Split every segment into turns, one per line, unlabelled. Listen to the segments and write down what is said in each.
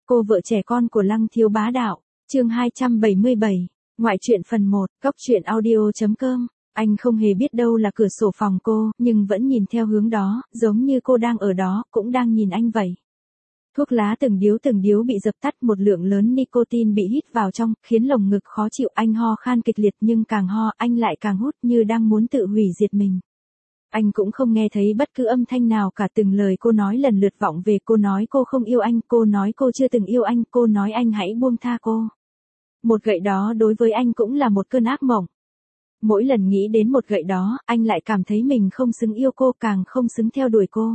Cô vợ trẻ con của Lăng Thiếu Bá Đạo, chương 277, ngoại truyện phần 1, cóc truyện audio.com. Anh không hề biết đâu là cửa sổ phòng cô, nhưng vẫn nhìn theo hướng đó, giống như cô đang ở đó, cũng đang nhìn anh vậy. Thuốc lá từng điếu bị dập tắt, một lượng lớn nicotine bị hít vào trong, khiến lồng ngực khó chịu. Anh ho khan kịch liệt, nhưng càng ho, anh lại càng hút như đang muốn tự hủy diệt mình. Anh cũng không nghe thấy bất cứ âm thanh nào cả, từng lời cô nói lần lượt vọng về. Cô nói cô không yêu anh, cô nói cô chưa từng yêu anh, cô nói anh hãy buông tha cô. Một gậy đó đối với anh cũng là một cơn ác mộng. Mỗi lần nghĩ đến một gậy đó, anh lại cảm thấy mình không xứng yêu cô, càng không xứng theo đuổi cô.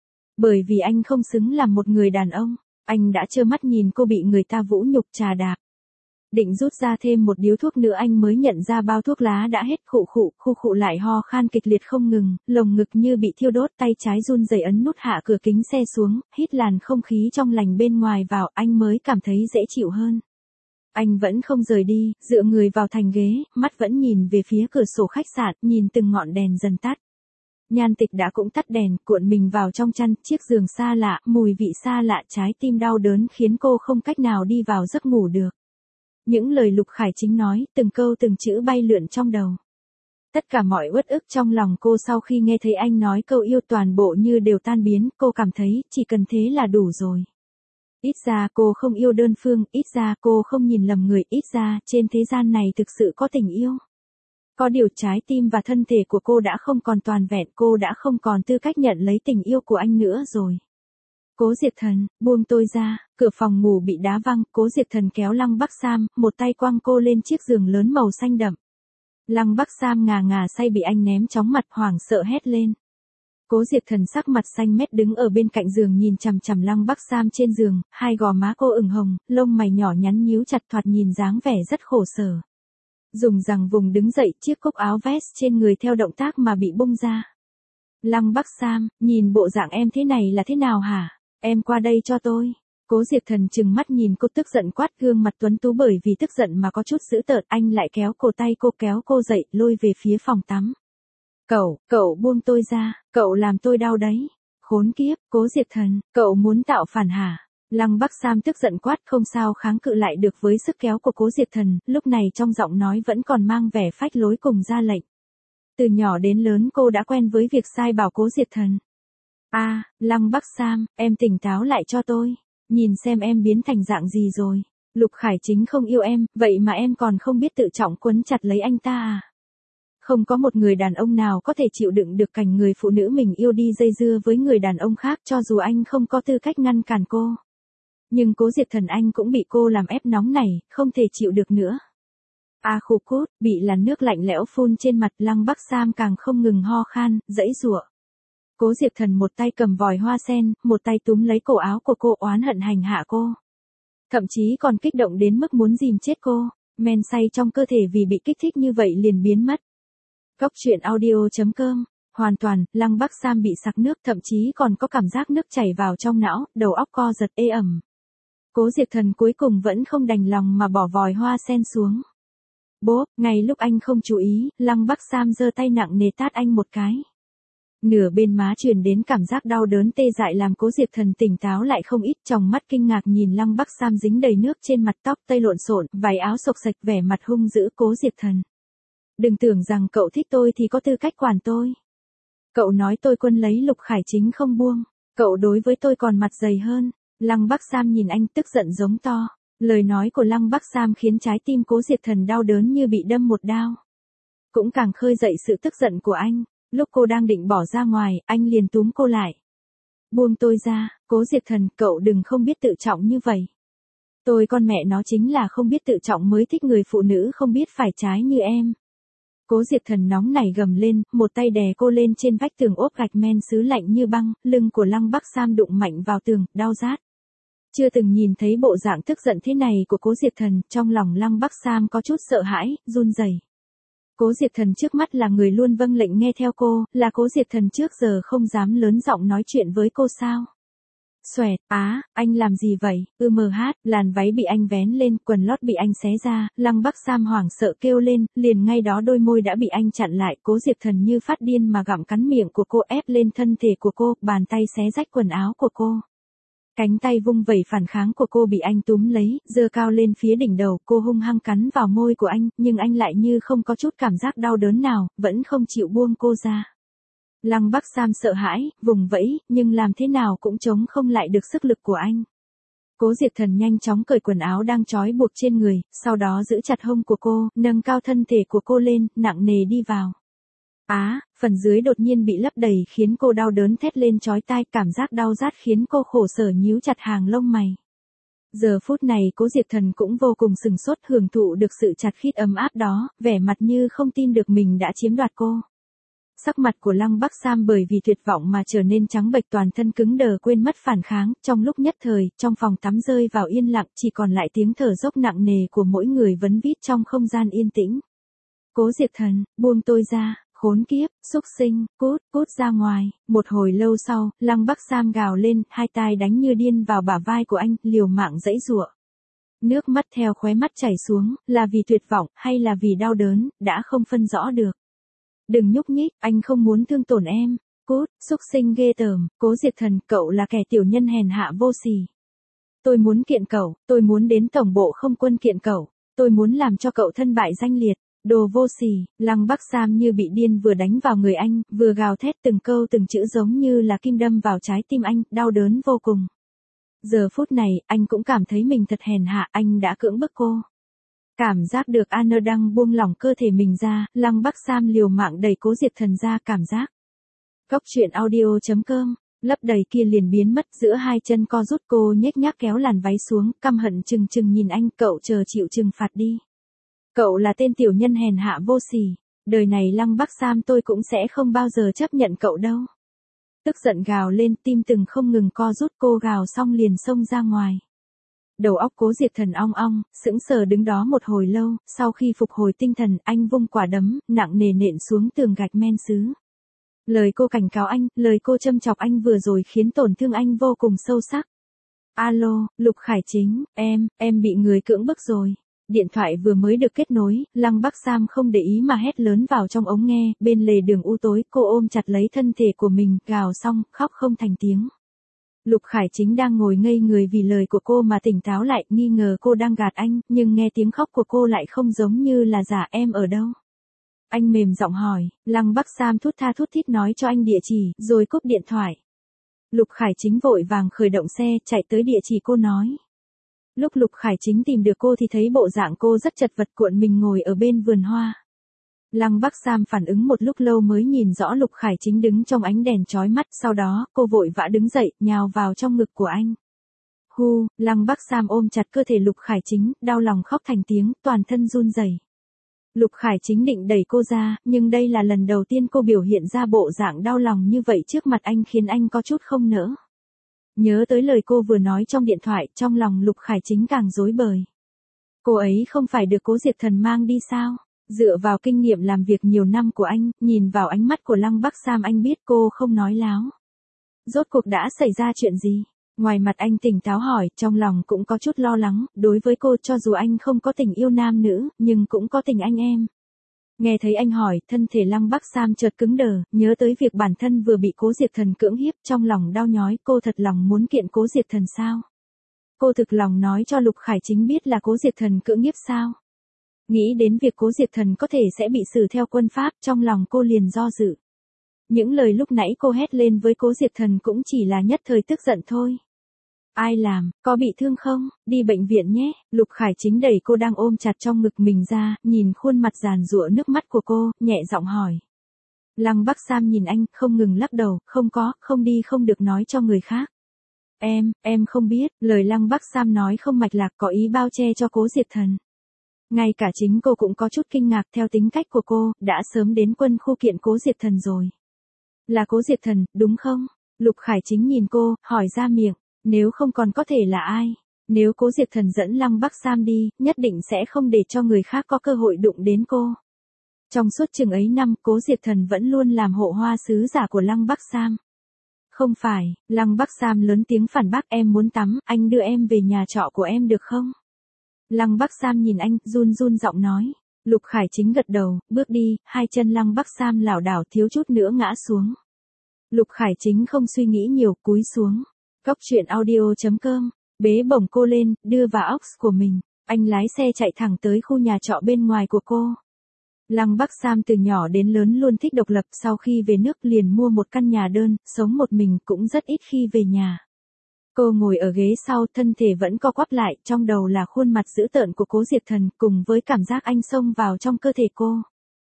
Bởi vì anh không xứng làm một người đàn ông, anh đã trơ mắt nhìn cô bị người ta vũ nhục trà đạp. Định rút ra thêm một điếu thuốc nữa anh mới nhận ra bao thuốc lá đã hết. Khu khụ lại ho khan kịch liệt không ngừng, lồng ngực như bị thiêu đốt, tay trái run rẩy ấn nút hạ cửa kính xe xuống, hít làn không khí trong lành bên ngoài vào, anh mới cảm thấy dễ chịu hơn. Anh vẫn không rời đi, dựa người vào thành ghế, mắt vẫn nhìn về phía cửa sổ khách sạn, nhìn từng ngọn đèn dần tắt. Nhan Tịch đã cũng tắt đèn, cuộn mình vào trong chăn, chiếc giường xa lạ, mùi vị xa lạ, trái tim đau đớn khiến cô không cách nào đi vào giấc ngủ được. Những lời Lục Khải Chính nói, từng câu từng chữ bay lượn trong đầu. Tất cả mọi uất ức trong lòng cô sau khi nghe thấy anh nói câu yêu toàn bộ như đều tan biến, cô cảm thấy chỉ cần thế là đủ rồi. Ít ra cô không yêu đơn phương, ít ra cô không nhìn lầm người, ít ra trên thế gian này thực sự có tình yêu. Có điều trái tim và thân thể của cô đã không còn toàn vẹn, cô đã không còn tư cách nhận lấy tình yêu của anh nữa rồi. Cố Diệp Thần, buông tôi ra, cửa phòng ngủ bị đá văng, Cố Diệp Thần kéo Lăng Bắc Sam, một tay quăng cô lên chiếc giường lớn màu xanh đậm. Lăng Bắc Sam ngà ngà say bị anh ném chóng mặt, hoảng sợ hét lên. Cố Diệp Thần sắc mặt xanh mét đứng ở bên cạnh giường nhìn chằm chằm Lăng Bắc Sam trên giường, hai gò má cô ửng hồng, lông mày nhỏ nhắn nhíu chặt, thoạt nhìn dáng vẻ rất khổ sở. Dùng rằng vùng đứng dậy, chiếc cúc áo vest trên người theo động tác mà bị bung ra. Lăng Bắc Sam, nhìn bộ dạng em thế này là thế nào hả? Em qua đây cho tôi. Cố Diệp Thần trừng mắt nhìn cô tức giận quát, gương mặt tuấn tú bởi vì tức giận mà có chút dữ tợn. Anh lại kéo cổ tay cô, kéo cô dậy, lôi về phía phòng tắm. Cậu buông tôi ra, cậu làm tôi đau đấy. Khốn kiếp, Cố Diệp Thần, cậu muốn tạo phản hả? Lăng Bắc Sam tức giận quát, không sao kháng cự lại được với sức kéo của Cố Diệp Thần, lúc này trong giọng nói vẫn còn mang vẻ phách lối cùng ra lệnh. Từ nhỏ đến lớn cô đã quen với việc sai bảo Cố Diệp Thần. Lăng Bắc Sam, em tỉnh táo lại cho tôi, nhìn xem em biến thành dạng gì rồi. Lục Khải Chính không yêu em, vậy mà em còn không biết tự trọng quấn chặt lấy anh ta à? Không có một người đàn ông nào có thể chịu đựng được cảnh người phụ nữ mình yêu đi dây dưa với người đàn ông khác, cho dù anh không có tư cách ngăn cản cô. Nhưng Cố Diệp Thần anh cũng bị cô làm ép nóng này, không thể chịu được nữa. Khu cốt, bị làn nước lạnh lẽo phun trên mặt, Lăng Bắc Sam càng không ngừng ho khan, giãy giụa. Cố Diệp Thần một tay cầm vòi hoa sen, một tay túm lấy cổ áo của cô, oán hận hành hạ cô. Thậm chí còn kích động đến mức muốn dìm chết cô, men say trong cơ thể vì bị kích thích như vậy liền biến mất. Cóc truyện audio.com. Hoàn toàn, Lăng Bắc Sam bị sặc nước, thậm chí còn có cảm giác nước chảy vào trong não, đầu óc co giật ê ẩm. Cố Diệp Thần cuối cùng vẫn không đành lòng mà bỏ vòi hoa sen xuống. Bốp, ngay lúc anh không chú ý, Lăng Bắc Sam giơ tay nặng nề tát anh một cái. Nửa bên má truyền đến cảm giác đau đớn tê dại làm Cố Diệp Thần tỉnh táo lại không ít, tròng mắt kinh ngạc nhìn Lăng Bắc Sam dính đầy nước trên mặt, tóc tây lộn xộn, váy áo xộc xệch, vẻ mặt hung dữ. Cố Diệp Thần, đừng tưởng rằng cậu thích tôi thì có tư cách quản tôi. Cậu nói tôi quân lấy Lục Khải Chính không buông, cậu đối với tôi còn mặt dày hơn. Lăng Bắc Sam nhìn anh tức giận giống to. Lời nói của Lăng Bắc Sam khiến trái tim Cố Diệp Thần đau đớn như bị đâm một đao. Cũng càng khơi dậy sự tức giận của anh. Lúc cô đang định bỏ ra ngoài, anh liền túm cô lại. Buông tôi ra, Cố Diệp Thần, cậu đừng không biết tự trọng như vậy. Tôi con mẹ nó chính là không biết tự trọng mới thích người phụ nữ không biết phải trái như em. Cố Diệp Thần nóng nảy gầm lên, một tay đè cô lên trên vách tường ốp gạch men sứ lạnh như băng, lưng của Lăng Bắc Sam đụng mạnh vào tường, đau rát. Chưa từng nhìn thấy bộ dạng tức giận thế này của Cố Diệp Thần, trong lòng Lăng Bắc Sam có chút sợ hãi, run rẩy. Cố Diệp Thần trước mắt là người luôn vâng lệnh nghe theo cô, là Cố Diệp Thần trước giờ không dám lớn giọng nói chuyện với cô sao? Xoẹt, anh làm gì vậy? Làn váy bị anh vén lên, quần lót bị anh xé ra, Lăng Bắc Sam hoảng sợ kêu lên, liền ngay đó đôi môi đã bị anh chặn lại, Cố Diệp Thần như phát điên mà gặm cắn miệng của cô, ép lên thân thể của cô, bàn tay xé rách quần áo của cô. Cánh tay vung vẩy phản kháng của cô bị anh túm lấy, giơ cao lên phía đỉnh đầu, cô hung hăng cắn vào môi của anh, nhưng anh lại như không có chút cảm giác đau đớn nào, vẫn không chịu buông cô ra. Lăng Bắc Sam sợ hãi, vùng vẫy, nhưng làm thế nào cũng chống không lại được sức lực của anh. Cố Diệt Thần nhanh chóng cởi quần áo đang trói buộc trên người, sau đó giữ chặt hông của cô, nâng cao thân thể của cô lên, nặng nề đi vào. Phần dưới đột nhiên bị lấp đầy khiến cô đau đớn thét lên chói tai, cảm giác đau rát khiến cô khổ sở nhíu chặt hàng lông mày. Giờ phút này Cố Diệt Thần cũng vô cùng sừng sốt, hưởng thụ được sự chặt khít ấm áp đó, vẻ mặt như không tin được mình đã chiếm đoạt cô. Sắc mặt của Lăng Bắc Sam bởi vì tuyệt vọng mà trở nên trắng bệch, toàn thân cứng đờ, quên mất phản kháng, trong lúc nhất thời, trong phòng tắm rơi vào yên lặng, chỉ còn lại tiếng thở dốc nặng nề của mỗi người vấn vít trong không gian yên tĩnh. Cố Diệt Thần, buông tôi ra, khốn kiếp, xúc sinh, cút ra ngoài. Một hồi lâu sau, Lăng Bắc Sam gào lên, hai tai đánh như điên vào bả vai của anh, liều mạng giãy giụa. Nước mắt theo khóe mắt chảy xuống, là vì tuyệt vọng, hay là vì đau đớn, đã không phân rõ được. Đừng nhúc nhích, anh không muốn thương tổn em. Cút, xúc sinh ghê tởm. Cố Diệt Thần, cậu là kẻ tiểu nhân hèn hạ vô sỉ. Tôi muốn kiện cậu, tôi muốn đến tổng bộ không quân kiện cậu, tôi muốn làm cho cậu thân bại danh liệt. Đồ vô sỉ. Lăng Bắc Sam như bị điên vừa đánh vào người anh, vừa gào thét, từng câu từng chữ giống như là kim đâm vào trái tim anh, đau đớn vô cùng. Giờ phút này, anh cũng cảm thấy mình thật hèn hạ, anh đã cưỡng bức cô. Cảm giác được Anna đang buông lỏng cơ thể mình ra, Lăng Bắc Sam liều mạng đẩy Cố Diệt Thần ra, cảm giác. Cốc truyện audio.com, lấp đầy kia liền biến mất, giữa hai chân co rút, cô nhếch nhác kéo làn váy xuống, căm hận chừng nhìn anh, cậu chờ chịu trừng phạt đi. Cậu là tên tiểu nhân hèn hạ vô sỉ, đời này Lăng Bắc Sam tôi cũng sẽ không bao giờ chấp nhận cậu đâu. Tức giận gào lên, tim từng không ngừng co rút, cô gào xong liền xông ra ngoài. Đầu óc Cố Diệt Thần ong ong, sững sờ đứng đó một hồi lâu, sau khi phục hồi tinh thần, anh vung quả đấm, nặng nề nện xuống tường gạch men sứ. Lời cô cảnh cáo anh, lời cô châm chọc anh vừa rồi khiến tổn thương anh vô cùng sâu sắc. Alo, Lục Khải Chính, em bị người cưỡng bức rồi. Điện thoại vừa mới được kết nối, Lăng Bắc Sam không để ý mà hét lớn vào trong ống nghe, bên lề đường u tối, cô ôm chặt lấy thân thể của mình, gào xong, khóc không thành tiếng. Lục Khải Chính đang ngồi ngây người vì lời của cô mà tỉnh táo lại, nghi ngờ cô đang gạt anh, nhưng nghe tiếng khóc của cô lại không giống như là giả. Em ở đâu? Anh mềm giọng hỏi. Lăng Bắc Sam thút tha thút thít nói cho anh địa chỉ, rồi cúp điện thoại. Lục Khải Chính vội vàng khởi động xe, chạy tới địa chỉ cô nói. Lúc Lục Khải Chính tìm được cô thì thấy bộ dạng cô rất chật vật, cuộn mình ngồi ở bên vườn hoa. Lăng Bắc Sam phản ứng một lúc lâu mới nhìn rõ Lục Khải Chính đứng trong ánh đèn chói mắt, sau đó, cô vội vã đứng dậy, nhào vào trong ngực của anh. Lăng Bắc Sam ôm chặt cơ thể Lục Khải Chính, đau lòng khóc thành tiếng, toàn thân run rẩy. Lục Khải Chính định đẩy cô ra, nhưng đây là lần đầu tiên cô biểu hiện ra bộ dạng đau lòng như vậy trước mặt anh, khiến anh có chút không nỡ. Nhớ tới lời cô vừa nói trong điện thoại, trong lòng Lục Khải Chính càng rối bời. Cô ấy không phải được Cố Diệt Thần mang đi sao? Dựa vào kinh nghiệm làm việc nhiều năm của anh, nhìn vào ánh mắt của Lăng Bắc Sam anh biết cô không nói láo. Rốt cuộc đã xảy ra chuyện gì? Ngoài mặt anh tỉnh táo hỏi, trong lòng cũng có chút lo lắng, đối với cô cho dù anh không có tình yêu nam nữ, nhưng cũng có tình anh em. Nghe thấy anh hỏi, thân thể Lăng Bắc Sam chợt cứng đờ, nhớ tới việc bản thân vừa bị Cố Diệt Thần cưỡng hiếp, trong lòng đau nhói, cô thật lòng muốn kiện Cố Diệt Thần sao? Cô thực lòng nói cho Lục Khải Chính biết là Cố Diệt Thần cưỡng hiếp sao? Nghĩ đến việc Cố Diệt Thần có thể sẽ bị xử theo quân pháp, trong lòng cô liền do dự. Những lời lúc nãy cô hét lên với Cố Diệt Thần cũng chỉ là nhất thời tức giận thôi. Ai làm, có bị thương không? Đi bệnh viện nhé. Lục Khải Chính đẩy cô đang ôm chặt trong ngực mình ra, nhìn khuôn mặt giàn giụa nước mắt của cô, nhẹ giọng hỏi. Lăng Bắc Sam nhìn anh, không ngừng lắc đầu, không đi không được nói cho người khác. Em không biết, lời Lăng Bắc Sam nói không mạch lạc, có ý bao che cho Cố Diệt Thần. Ngay cả chính cô cũng có chút kinh ngạc, theo tính cách của cô, đã sớm đến quân khu kiện Cố Diệt Thần rồi. Là Cố Diệt Thần, đúng không? Lục Khải Chính nhìn cô, hỏi ra miệng, nếu không còn có thể là ai? Nếu Cố Diệt Thần dẫn Lăng Bắc Sam đi, nhất định sẽ không để cho người khác có cơ hội đụng đến cô. Trong suốt chừng ấy năm, Cố Diệt Thần vẫn luôn làm hộ hoa sứ giả của Lăng Bắc Sam. Không phải, Lăng Bắc Sam lớn tiếng phản bác, em muốn tắm, anh đưa em về nhà trọ của em được không? Lăng Bắc Sam nhìn anh, run giọng nói. Lục Khải Chính gật đầu, bước đi, hai chân Lăng Bắc Sam lảo đảo thiếu chút nữa ngã xuống. Lục Khải Chính không suy nghĩ nhiều, cúi xuống. Cóc truyện audio.com, bế bổng cô lên, đưa vào aux của mình, anh lái xe chạy thẳng tới khu nhà trọ bên ngoài của cô. Lăng Bắc Sam từ nhỏ đến lớn luôn thích độc lập, sau khi về nước liền mua một căn nhà đơn, sống một mình cũng rất ít khi về nhà. Cô ngồi ở ghế sau, thân thể vẫn co quắp lại, trong đầu là khuôn mặt dữ tợn của Cố Diệp Thần, cùng với cảm giác anh xông vào trong cơ thể cô.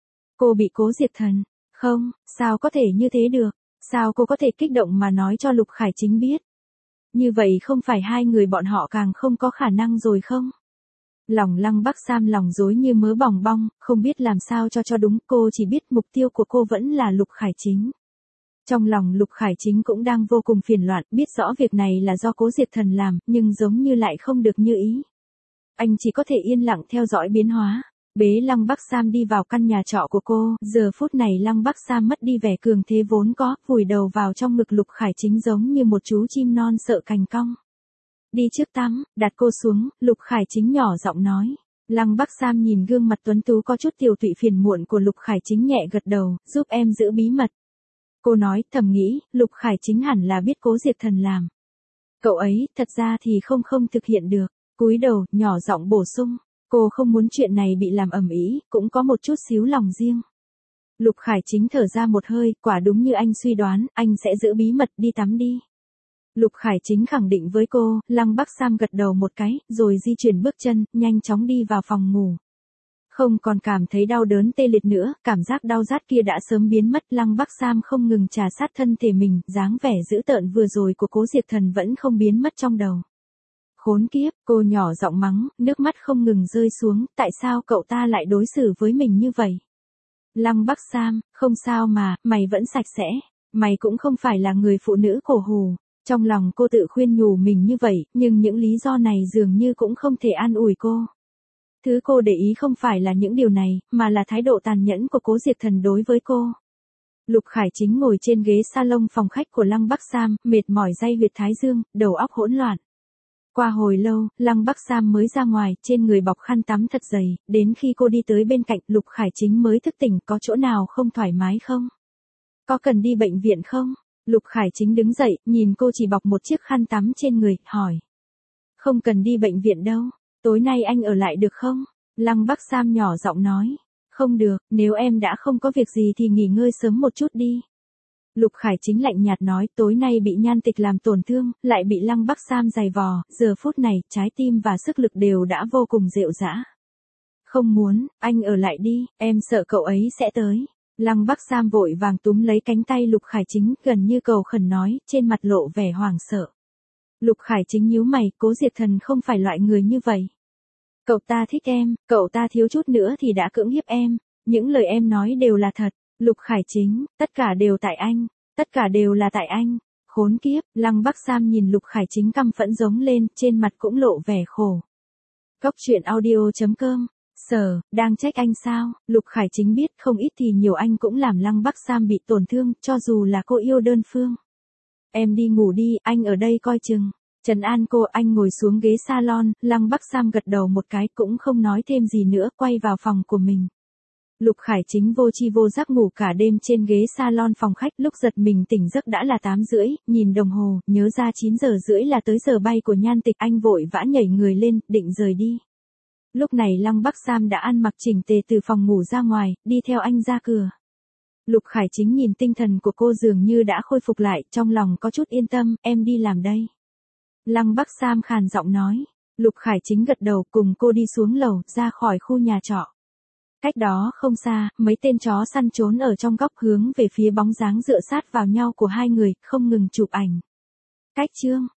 Cô bị Cố Diệp Thần, không, sao có thể như thế được, sao cô có thể kích động mà nói cho Lục Khải Chính biết. Như vậy không phải hai người bọn họ càng không có khả năng rồi không? Lòng Lăng Bắc Sam lòng rối như mớ bòng bong, không biết làm sao cho đúng, cô chỉ biết mục tiêu của cô vẫn là Lục Khải Chính. Trong lòng Lục Khải Chính cũng đang vô cùng phiền loạn, biết rõ việc này là do Cố Diệp Thần làm, nhưng giống như lại không được như ý. Anh chỉ có thể yên lặng theo dõi biến hóa. Bế Lăng Bắc Sam đi vào căn nhà trọ của cô, giờ phút này Lăng Bắc Sam mất đi vẻ cường thế vốn có, vùi đầu vào trong ngực Lục Khải Chính giống như một chú chim non sợ cành cong. Đi trước tắm, đặt cô xuống, Lục Khải Chính nhỏ giọng nói. Lăng Bắc Sam nhìn gương mặt tuấn tú có chút tiều tụy phiền muộn của Lục Khải Chính nhẹ gật đầu, giúp em giữ bí mật. Cô nói, thầm nghĩ, Lục Khải Chính hẳn là biết Cố Diệp Thần làm. Cậu ấy, thật ra thì không thực hiện được. Cúi đầu, nhỏ giọng bổ sung. Cô không muốn chuyện này bị làm ầm ĩ, cũng có một chút xíu lòng riêng. Lục Khải Chính thở ra một hơi, quả đúng như anh suy đoán, anh sẽ giữ bí mật, đi tắm đi. Lục Khải Chính khẳng định với cô, Lăng Bắc Sam gật đầu một cái, rồi di chuyển bước chân, nhanh chóng đi vào phòng ngủ. Không còn cảm thấy đau đớn tê liệt nữa, cảm giác đau rát kia đã sớm biến mất. Lăng Bắc Sam không ngừng trà sát thân thể mình, dáng vẻ dữ tợn vừa rồi của Cố Diệp Thần vẫn không biến mất trong đầu. Khốn kiếp, cô nhỏ giọng mắng, nước mắt không ngừng rơi xuống, tại sao cậu ta lại đối xử với mình như vậy? Lăng Bắc Sam, không sao mà, mày vẫn sạch sẽ, mày cũng không phải là người phụ nữ cổ hủ. Trong lòng cô tự khuyên nhủ mình như vậy, nhưng những lý do này dường như cũng không thể an ủi cô. Thứ cô để ý không phải là những điều này, mà là thái độ tàn nhẫn của Cố Diệp Thần đối với cô. Lục Khải Chính ngồi trên ghế salon phòng khách của Lăng Bắc Sam, mệt mỏi day huyệt thái dương, đầu óc hỗn loạn. Qua hồi lâu, Lăng Bắc Sam mới ra ngoài, trên người bọc khăn tắm thật dày, đến khi cô đi tới bên cạnh, Lục Khải Chính mới thức tỉnh, có chỗ nào không thoải mái không? Có cần đi bệnh viện không? Lục Khải Chính đứng dậy, nhìn cô chỉ bọc một chiếc khăn tắm trên người, hỏi. Không cần đi bệnh viện đâu, tối nay anh ở lại được không? Lăng Bắc Sam nhỏ giọng nói. Không được, nếu em đã không có việc gì thì nghỉ ngơi sớm một chút đi. Lục Khải Chính lạnh nhạt nói, tối nay bị nhan tịch làm tổn thương, lại bị Lăng Bắc Sam giày vò, giờ phút này, trái tim và sức lực đều đã vô cùng rệu rã. Không muốn, anh ở lại đi, em sợ cậu ấy sẽ tới. Lăng Bắc Sam vội vàng túm lấy cánh tay Lục Khải Chính, gần như cầu khẩn nói, trên mặt lộ vẻ hoảng sợ. Lục Khải Chính nhíu mày, Cố Diệp Thần không phải loại người như vậy. Cậu ta thích em, cậu ta thiếu chút nữa thì đã cưỡng hiếp em, những lời em nói đều là thật. Lục Khải Chính, tất cả đều tại anh, tất cả đều là tại anh. Khốn kiếp, Lăng Bắc Sam nhìn Lục Khải Chính căm phẫn giống lên, trên mặt cũng lộ vẻ khổ. Cóc truyện audio.com. Sở, đang trách anh sao? Lục Khải Chính biết không ít thì nhiều anh cũng làm Lăng Bắc Sam bị tổn thương, cho dù là cô yêu đơn phương. Em đi ngủ đi, anh ở đây coi chừng. Trấn an cô, anh ngồi xuống ghế salon, Lăng Bắc Sam gật đầu một cái cũng không nói thêm gì nữa, quay vào phòng của mình. Lục Khải Chính vô tri vô giác ngủ cả đêm trên ghế salon phòng khách, lúc giật mình tỉnh giấc đã là 8:30, nhìn đồng hồ, nhớ ra 9:30 là tới giờ bay của nhan tịch, anh vội vã nhảy người lên, định rời đi. Lúc này Lăng Bắc Sam đã ăn mặc chỉnh tề từ phòng ngủ ra ngoài, đi theo anh ra cửa. Lục Khải Chính nhìn tinh thần của cô dường như đã khôi phục lại, trong lòng có chút yên tâm, em đi làm đây. Lăng Bắc Sam khàn giọng nói. Lục Khải Chính gật đầu cùng cô đi xuống lầu, ra khỏi khu nhà trọ. Cách đó không xa, mấy tên chó săn trốn ở trong góc hướng về phía bóng dáng dựa sát vào nhau của hai người, không ngừng chụp ảnh. Cách chương